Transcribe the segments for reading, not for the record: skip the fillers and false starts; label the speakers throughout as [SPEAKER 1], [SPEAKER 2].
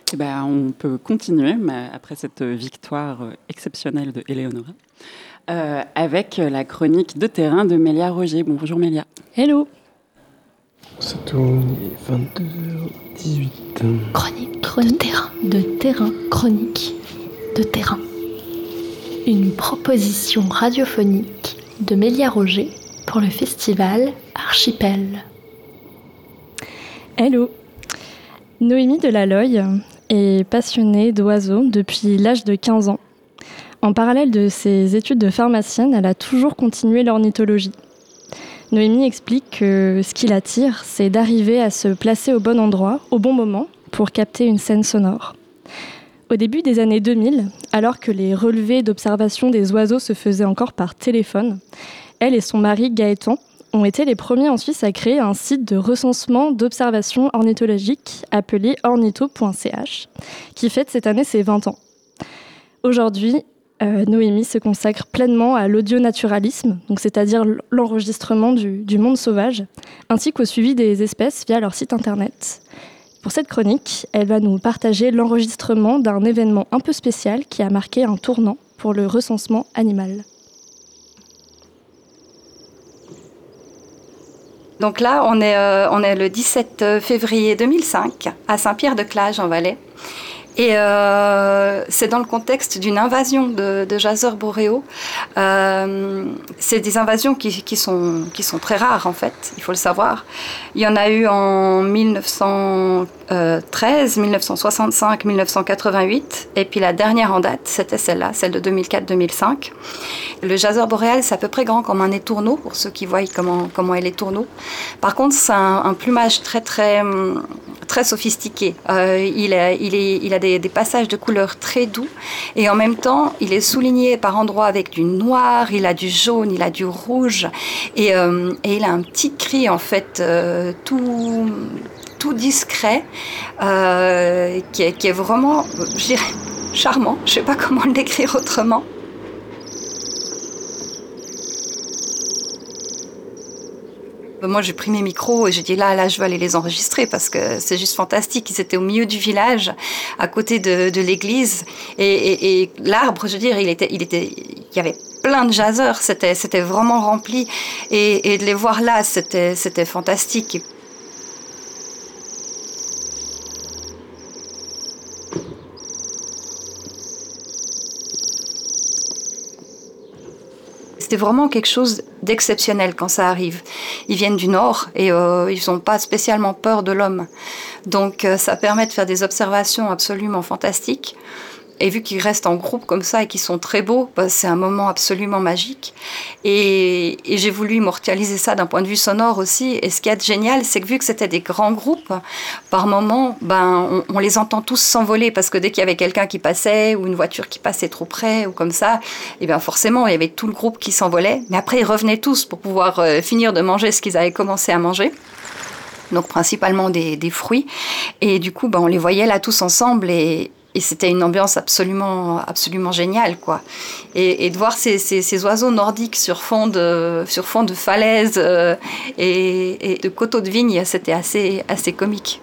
[SPEAKER 1] Eh ben, on peut continuer après cette victoire exceptionnelle de Éléonora avec la chronique de terrain de Mélia Roger. Bonjour Mélia.
[SPEAKER 2] Hello.
[SPEAKER 3] Ça tourne, il est 22h18.
[SPEAKER 2] Chronique de terrain. Chronique de terrain. Une proposition radiophonique de Mélia Roger pour le festival Archipel.
[SPEAKER 4] Hello. Noémie Delaloy est passionnée d'oiseaux depuis l'âge de 15 ans. En parallèle de ses études de pharmacienne, elle a toujours continué l'ornithologie. Noémie explique que ce qui l'attire, c'est d'arriver à se placer au bon endroit, au bon moment, pour capter une scène sonore. Au début des années 2000, alors que les relevés d'observation des oiseaux se faisaient encore par téléphone, elle et son mari Gaëtan ont été les premiers en Suisse à créer un site de recensement d'observations ornithologiques appelé ornitho.ch, qui fête cette année ses 20 ans. Aujourd'hui, Noémie se consacre pleinement à l'audionaturalisme, donc c'est-à-dire l'enregistrement du monde sauvage, ainsi qu'au suivi des espèces via leur site internet. Pour cette chronique, elle va nous partager l'enregistrement d'un événement un peu spécial qui a marqué un tournant pour le recensement animal.
[SPEAKER 5] Donc là, on est le 17 février 2005 à Saint-Pierre-de-Clage en Valais. Et c'est dans le contexte d'une invasion de jaseurs boréaux. C'est des invasions qui sont très rares en fait, il faut le savoir. Il y en a eu en 1913, 1965, 1988. Et puis la dernière en date, c'était celle-là, celle de 2004-2005. Le jaseur boréal, c'est à peu près grand comme un étourneau, pour ceux qui voient comment est l'étourneau. Par contre, c'est un plumage très sophistiqué. Il a des passages de couleurs très doux et en même temps, il est souligné par endroits avec du noir, il a du jaune, il a du rouge et il a un petit cri en fait tout discret qui est vraiment, je dirais, charmant. Je ne sais pas comment le décrire autrement. Moi, j'ai pris mes micros et j'ai dit là, je vais aller les enregistrer parce que c'est juste fantastique. Ils étaient au milieu du village, à côté de l'église. Et l'arbre, je veux dire, il y avait plein de jaseurs. C'était vraiment rempli. Et de les voir là, c'était fantastique. C'était vraiment quelque chose d'exceptionnel quand ça arrive. Ils viennent du nord et ils n'ont pas spécialement peur de l'homme. Donc ça permet de faire des observations absolument fantastiques. Et vu qu'ils restent en groupe comme ça et qu'ils sont très beaux, c'est un moment absolument magique. Et j'ai voulu immortaliser ça d'un point de vue sonore aussi. Et ce qui est génial, c'est que vu que c'était des grands groupes, par moments, on les entend tous s'envoler parce que dès qu'il y avait quelqu'un qui passait ou une voiture qui passait trop près ou comme ça, et bien forcément, il y avait tout le groupe qui s'envolait. Mais après, ils revenaient tous pour pouvoir finir de manger ce qu'ils avaient commencé à manger. Donc principalement des fruits. Et du coup, on les voyait là tous ensemble et c'était une ambiance absolument géniale, quoi. Et de voir ces oiseaux nordiques sur fond de falaises et de coteaux de vignes, c'était assez comique.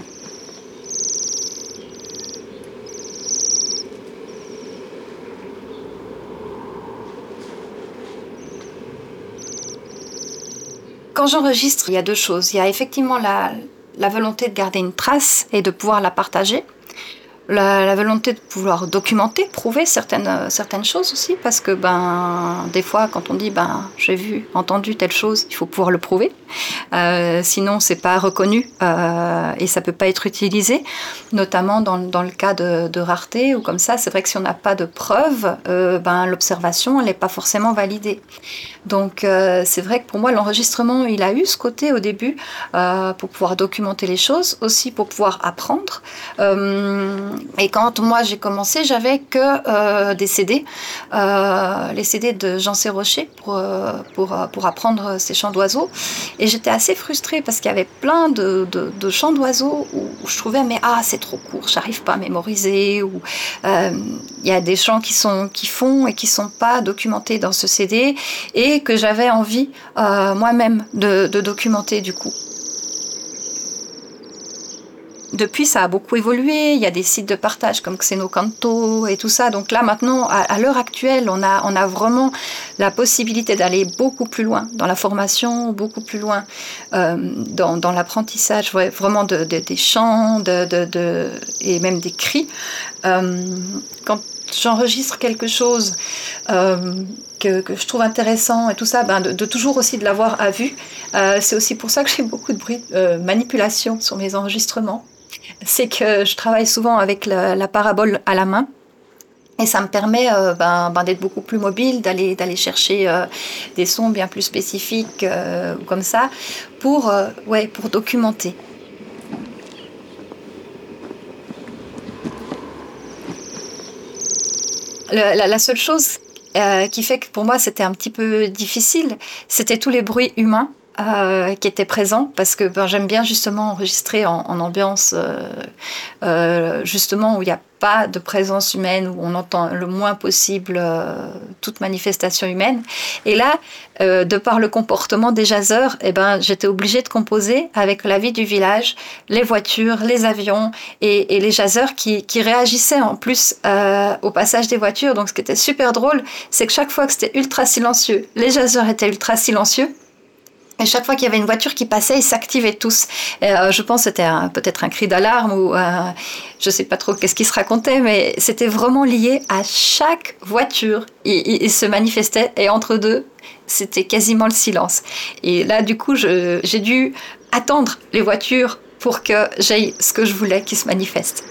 [SPEAKER 5] Quand j'enregistre, il y a deux choses. Il y a effectivement la volonté de garder une trace et de pouvoir la partager. La volonté de pouvoir documenter, prouver certaines choses aussi, parce que des fois quand on dit j'ai vu, entendu telle chose, il faut pouvoir le prouver, sinon c'est pas reconnu et ça peut pas être utilisé, notamment dans le cas de rareté ou comme ça. C'est vrai que si on n'a pas de preuves, l'observation elle n'est pas forcément validée. Donc c'est vrai que pour moi l'enregistrement il a eu ce côté au début pour pouvoir documenter les choses, aussi pour pouvoir apprendre. Et quand moi j'ai commencé, j'avais que des CD, les CD de Jean Serrocher pour apprendre ces chants d'oiseaux. Et j'étais assez frustrée parce qu'il y avait plein de chants d'oiseaux où je trouvais c'est trop court, j'arrive pas à mémoriser. Ou il y a des chants qui font et qui sont pas documentés dans ce CD et que j'avais envie moi-même de documenter du coup. depuis, ça a beaucoup évolué. Il y a des sites de partage comme Xenocanto et tout ça. Donc là, maintenant, à l'heure actuelle, on a vraiment la possibilité d'aller beaucoup plus loin dans la formation, beaucoup plus loin dans l'apprentissage, vraiment des chants et même des cris. Quand j'enregistre quelque chose que je trouve intéressant et tout ça, de toujours aussi de l'avoir à vue. C'est aussi pour ça que j'ai beaucoup de bruit de manipulation sur mes enregistrements. C'est que je travaille souvent avec la parabole à la main. Et ça me permet d'être beaucoup plus mobile, d'aller chercher des sons bien plus spécifiques comme ça pour documenter. La seule chose qui fait que pour moi c'était un petit peu difficile, c'était tous les bruits humains qui étaient présents, parce que j'aime bien justement enregistrer en ambiance justement où il n'y a pas de présence humaine, où on entend le moins possible toute manifestation humaine. Et là, de par le comportement des jazzeurs, j'étais obligée de composer avec la vie du village, les voitures, les avions et les jazzeurs qui réagissaient en plus au passage des voitures. Donc ce qui était super drôle, c'est que chaque fois que c'était ultra silencieux, les jazzeurs étaient ultra silencieux. Et chaque fois qu'il y avait une voiture qui passait, ils s'activaient tous. Et, je pense que c'était peut-être un cri d'alarme ou je ne sais pas trop qu'est-ce qui se racontait, mais c'était vraiment lié à chaque voiture. Ils se manifestaient et entre deux, c'était quasiment le silence. Et là, du coup, j'ai dû attendre les voitures pour que j'aie ce que je voulais qui se manifeste.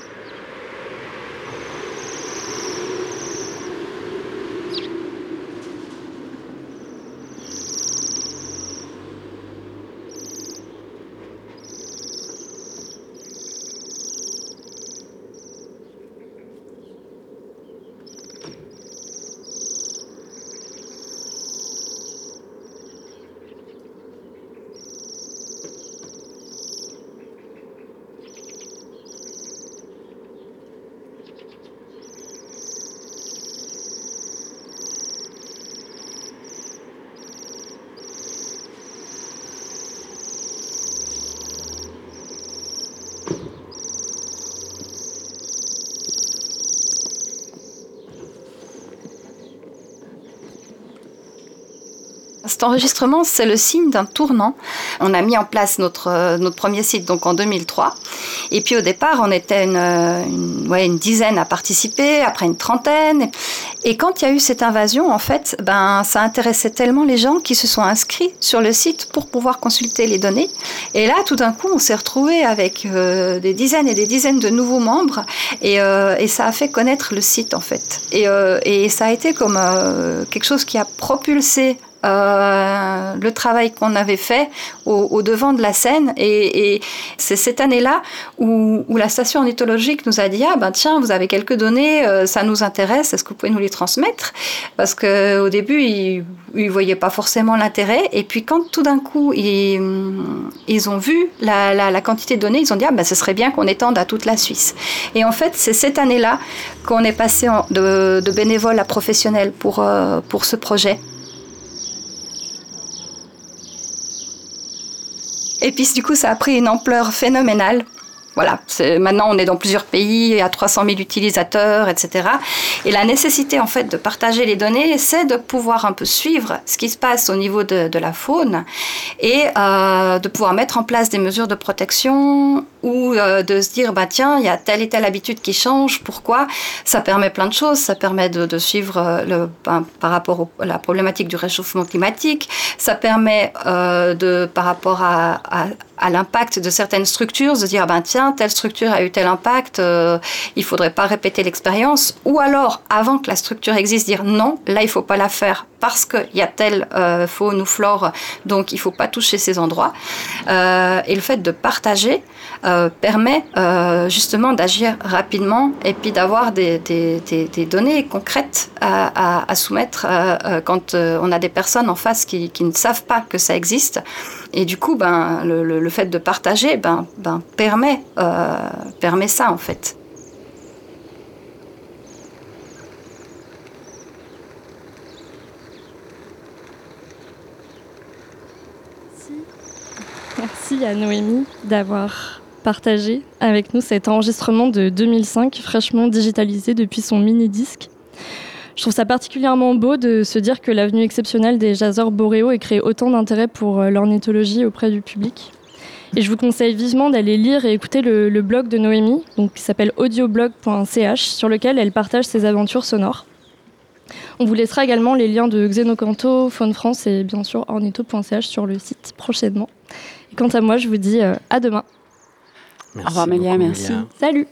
[SPEAKER 5] Cet enregistrement, c'est le signe d'un tournant. On a mis en place notre premier site donc en 2003. Et puis au départ, on était une dizaine à participer, après une trentaine. Et quand il y a eu cette invasion, en fait, ça intéressait tellement les gens qui se sont inscrits sur le site pour pouvoir consulter les données. Et là, tout d'un coup, on s'est retrouvés avec des dizaines et des dizaines de nouveaux membres. Et ça a fait connaître le site, en fait. Et ça a été comme quelque chose qui a propulsé le travail qu'on avait fait au devant de la scène. Et c'est cette année-là où la station ornithologique nous a dit tiens, vous avez quelques données, ça nous intéresse, est-ce que vous pouvez nous les transmettre? Parce qu'au début, ils ne voyaient pas forcément l'intérêt. Et puis quand tout d'un coup, ils ont vu la quantité de données, ils ont dit ce serait bien qu'on étende à toute la Suisse. Et en fait, c'est cette année-là qu'on est passé de bénévole à professionnel pour ce projet. Et puis du coup, ça a pris une ampleur phénoménale. Voilà, maintenant on est dans plusieurs pays, à 300 000 utilisateurs, etc. Et la nécessité en fait de partager les données, c'est de pouvoir un peu suivre ce qui se passe au niveau de la faune et de pouvoir mettre en place des mesures de protection ou de se dire tiens, il y a telle et telle habitude qui change, pourquoi? Ça permet plein de choses, ça permet de suivre par rapport à la problématique du réchauffement climatique, ça permet par rapport à l'impact de certaines structures, de dire tiens, telle structure a eu tel impact, il ne faudrait pas répéter l'expérience, ou alors avant que la structure existe, dire non, là il ne faut pas la faire parce qu'il y a telle faune ou flore, donc il ne faut pas toucher ces endroits. Et le fait de partager permet justement d'agir rapidement et puis d'avoir des données concrètes à soumettre quand on a des personnes en face qui ne savent pas que ça existe. Et du coup, le fait de partager permet ça en fait.
[SPEAKER 4] Merci à Noémie d'avoir partager avec nous cet enregistrement de 2005, fraîchement digitalisé depuis son mini-disque. Je trouve ça particulièrement beau de se dire que la venue exceptionnelle des jazzeurs boréaux ait créé autant d'intérêt pour l'ornithologie auprès du public. Et je vous conseille vivement d'aller lire et écouter le blog de Noémie, qui s'appelle audioblog.ch, sur lequel elle partage ses aventures sonores. On vous laissera également les liens de Xenocanto, Faune France et bien sûr ornitho.ch sur le site prochainement. Et quant à moi, je vous dis à demain.
[SPEAKER 1] Au revoir Mélia, merci.
[SPEAKER 4] Salut.